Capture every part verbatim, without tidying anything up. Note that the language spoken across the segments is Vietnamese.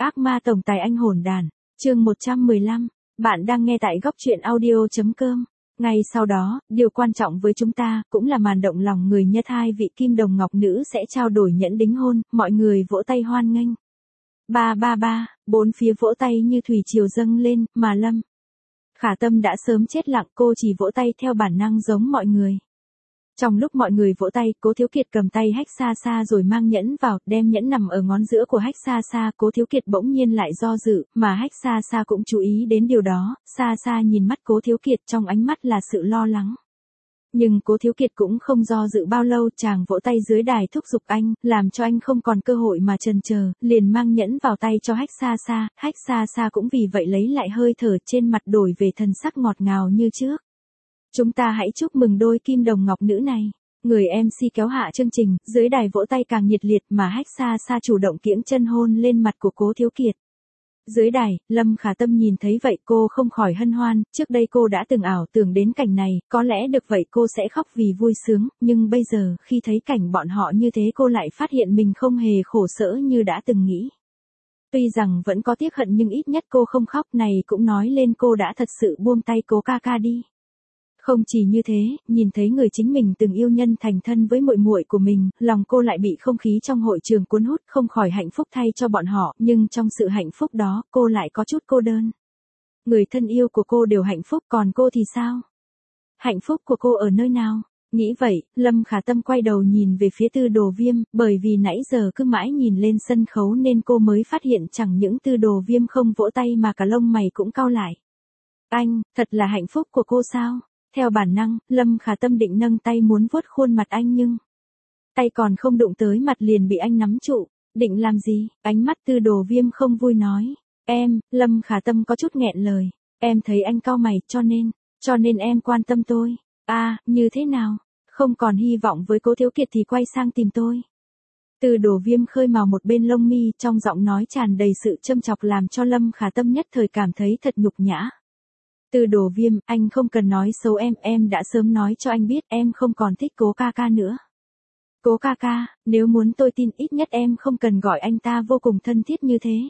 Ác ma tổng tài anh hồn đàn, chương một trăm mười lăm, bạn đang nghe tại góc truyện audio.com. Ngay sau đó, điều quan trọng với chúng ta, cũng là màn động lòng người nhất hai vị kim đồng ngọc nữ sẽ trao đổi nhẫn đính hôn, mọi người vỗ tay hoan nghênh. Ba ba ba, bốn phía vỗ tay như thủy triều dâng lên, mà Lâm Khả Tâm đã sớm chết lặng, cô chỉ vỗ tay theo bản năng giống mọi người. Trong lúc mọi người vỗ tay, Cố Thiếu Kiệt cầm tay Hách Xa Xa rồi mang nhẫn vào, đem nhẫn nằm ở ngón giữa của Hách Xa Xa, Cố Thiếu Kiệt bỗng nhiên lại do dự, mà Hách Xa Xa cũng chú ý đến điều đó, Xa Xa nhìn mắt Cố Thiếu Kiệt trong ánh mắt là sự lo lắng. Nhưng Cố Thiếu Kiệt cũng không do dự bao lâu, chàng vỗ tay dưới đài thúc giục anh, làm cho anh không còn cơ hội mà chần chờ, liền mang nhẫn vào tay cho Hách Xa Xa, Hách Xa Xa cũng vì vậy lấy lại hơi thở, trên mặt đổi về thần sắc ngọt ngào như trước. Chúng ta hãy chúc mừng đôi kim đồng ngọc nữ này. Người em xê kéo hạ chương trình, dưới đài vỗ tay càng nhiệt liệt mà Hách Xa Xa chủ động kiễng chân hôn lên mặt của Cố Thiếu Kiệt. Dưới đài, Lâm Khả Tâm nhìn thấy vậy cô không khỏi hân hoan, trước đây cô đã từng ảo tưởng đến cảnh này, có lẽ được vậy cô sẽ khóc vì vui sướng, nhưng bây giờ, khi thấy cảnh bọn họ như thế cô lại phát hiện mình không hề khổ sở như đã từng nghĩ. Tuy rằng vẫn có tiếc hận nhưng ít nhất cô không khóc, này cũng nói lên cô đã thật sự buông tay Cố ca ca đi. Không chỉ như thế, nhìn thấy người chính mình từng yêu nhân thành thân với muội muội của mình, lòng cô lại bị không khí trong hội trường cuốn hút, không khỏi hạnh phúc thay cho bọn họ, nhưng trong sự hạnh phúc đó, cô lại có chút cô đơn. Người thân yêu của cô đều hạnh phúc, còn cô thì sao? Hạnh phúc của cô ở nơi nào? Nghĩ vậy, Lâm Khả Tâm quay đầu nhìn về phía Tư Đồ Viêm, bởi vì nãy giờ cứ mãi nhìn lên sân khấu nên cô mới phát hiện chẳng những Tư Đồ Viêm không vỗ tay mà cả lông mày cũng cau lại. Anh, thật là hạnh phúc của cô sao? Theo bản năng, Lâm Khả Tâm định nâng tay muốn vuốt khuôn mặt anh nhưng tay còn không đụng tới mặt liền bị anh nắm trụ. Định làm gì? Ánh mắt Tư Đồ Viêm không vui nói. Em, Lâm Khả Tâm có chút nghẹn lời. Em thấy anh cau mày cho nên, cho nên em quan tâm tôi. À, như thế nào? Không còn hy vọng với Cố Thiếu Kiệt thì quay sang tìm tôi. Tư Đồ Viêm khơi mào một bên lông mi, trong giọng nói tràn đầy sự châm chọc làm cho Lâm Khả Tâm nhất thời cảm thấy thật nhục nhã. Tư Đồ Viêm, anh không cần nói xấu em, em đã sớm nói cho anh biết em không còn thích Cố ca ca nữa. Cố ca ca, nếu muốn tôi tin ít nhất em không cần gọi anh ta vô cùng thân thiết như thế.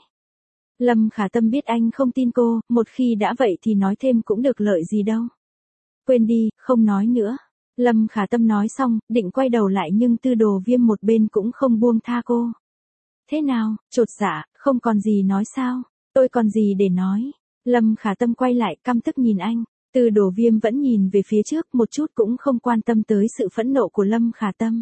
Lâm Khả Tâm biết anh không tin cô, một khi đã vậy thì nói thêm cũng được lợi gì đâu. Quên đi, không nói nữa. Lâm Khả Tâm nói xong, định quay đầu lại nhưng Tư Đồ Viêm một bên cũng không buông tha cô. Thế nào, chột dạ, không còn gì nói sao? Tôi còn gì để nói? Lâm Khả Tâm quay lại căm tức nhìn anh, Tư Đồ Viêm vẫn nhìn về phía trước một chút cũng không quan tâm tới sự phẫn nộ của Lâm Khả Tâm.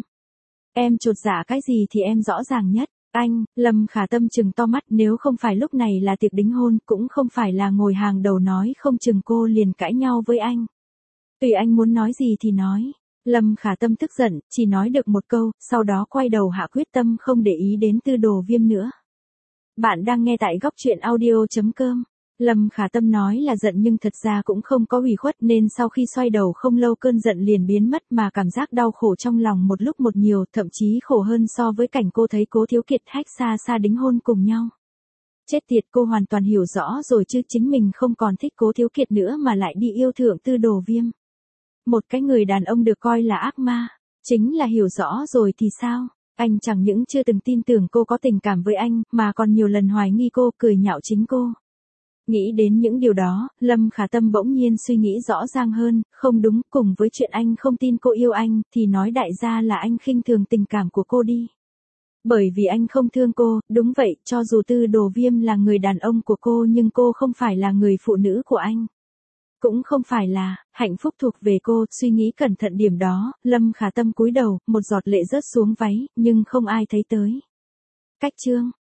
Em chột dạ cái gì thì em rõ ràng nhất, anh, Lâm Khả Tâm trừng to mắt, nếu không phải lúc này là tiệc đính hôn, cũng không phải là ngồi hàng đầu nói không chừng cô liền cãi nhau với anh. Tùy anh muốn nói gì thì nói. Lâm Khả Tâm tức giận, chỉ nói được một câu, sau đó quay đầu hạ quyết tâm không để ý đến Tư Đồ Viêm nữa. Bạn đang nghe tại góc truyện audio.com. Lâm Khả Tâm nói là giận nhưng thật ra cũng không có ủy khuất nên sau khi xoay đầu không lâu cơn giận liền biến mất mà cảm giác đau khổ trong lòng một lúc một nhiều, thậm chí khổ hơn so với cảnh cô thấy Cố Thiếu Kiệt Hách Xa Xa đính hôn cùng nhau. Chết tiệt, cô hoàn toàn hiểu rõ rồi chứ, chính mình không còn thích Cố Thiếu Kiệt nữa mà lại đi yêu thượng Tư Đồ Viêm. Một cái người đàn ông được coi là ác ma, chính là hiểu rõ rồi thì sao? Anh chẳng những chưa từng tin tưởng cô có tình cảm với anh mà còn nhiều lần hoài nghi cô, cười nhạo chính cô. Nghĩ đến những điều đó, Lâm Khả Tâm bỗng nhiên suy nghĩ rõ ràng hơn, không đúng, cùng với chuyện anh không tin cô yêu anh, thì nói đại gia là anh khinh thường tình cảm của cô đi. Bởi vì anh không thương cô, đúng vậy, cho dù Tư Đồ Viêm là người đàn ông của cô nhưng cô không phải là người phụ nữ của anh. Cũng không phải là, hạnh phúc thuộc về cô, suy nghĩ cẩn thận điểm đó, Lâm Khả Tâm cúi đầu, một giọt lệ rớt xuống váy, nhưng không ai thấy tới. Cách chương